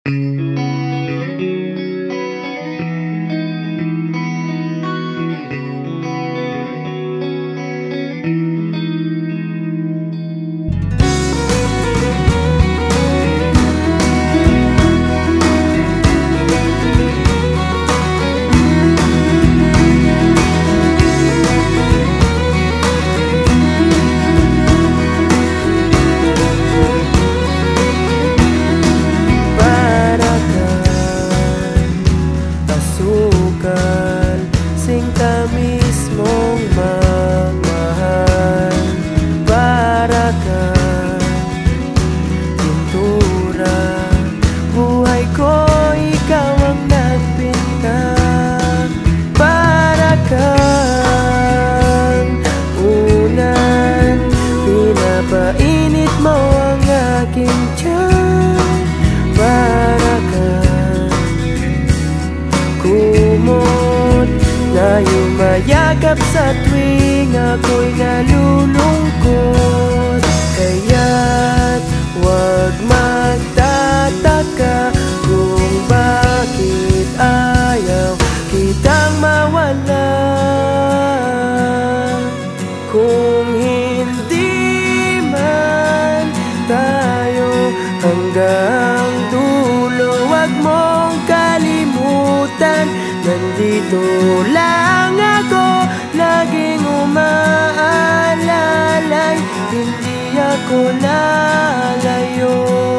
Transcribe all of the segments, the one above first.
Sinta mismong mamahal. Para kang pintura, buhay ko ikaw ang nagpinta. Para kang unan, pinapainit mo ang aking tiyan. Para kang kumot na yumayakap sa tuwing ako'y nalulungkot. Kaya't huwag magtataka kung bakit ayaw kitang mawala. Kung hindi man tayo hanggang dulo, huwag mong kalimutan, nandito lang ako, laging umaalalay. Hindi ako lalayo,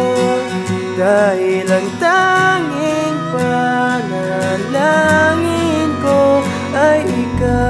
dahil ang tanging panalangin ko ay ikaw.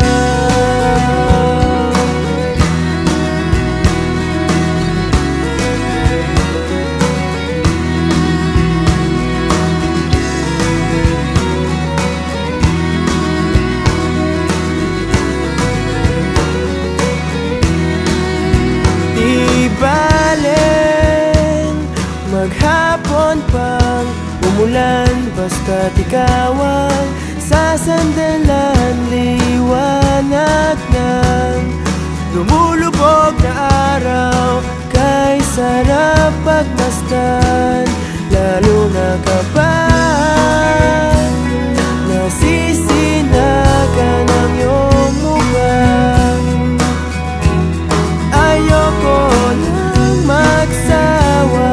Maghapon pang umulan, basta't ikaw ang sasandalan. Liwanag ng lumulubog na araw, kay sarap pagmasdan, lalo na kapag nasisinagan ang iyong mukha. Ayoko nang magsawa,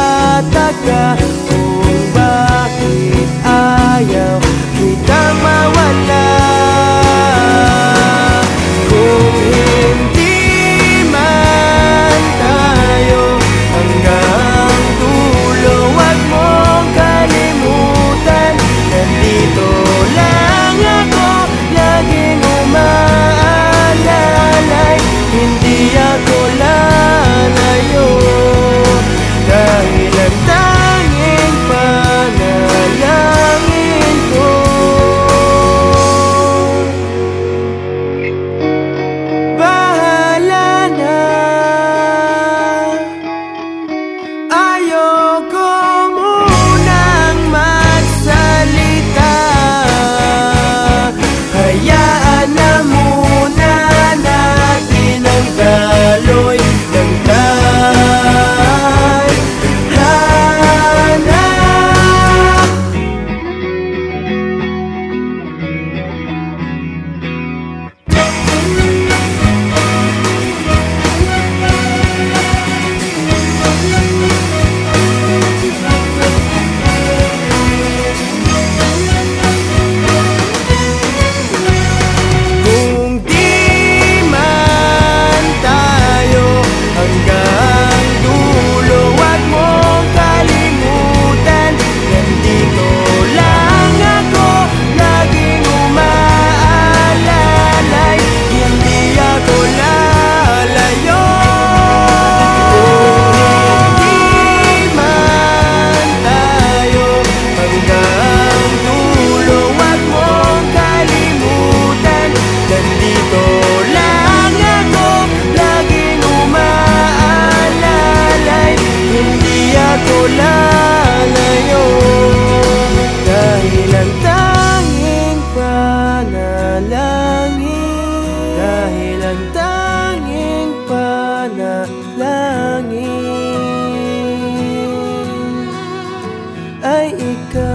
kung bakit ayaw kitang mawala. manalangin, dahil ang tanging panalangin ay ikaw.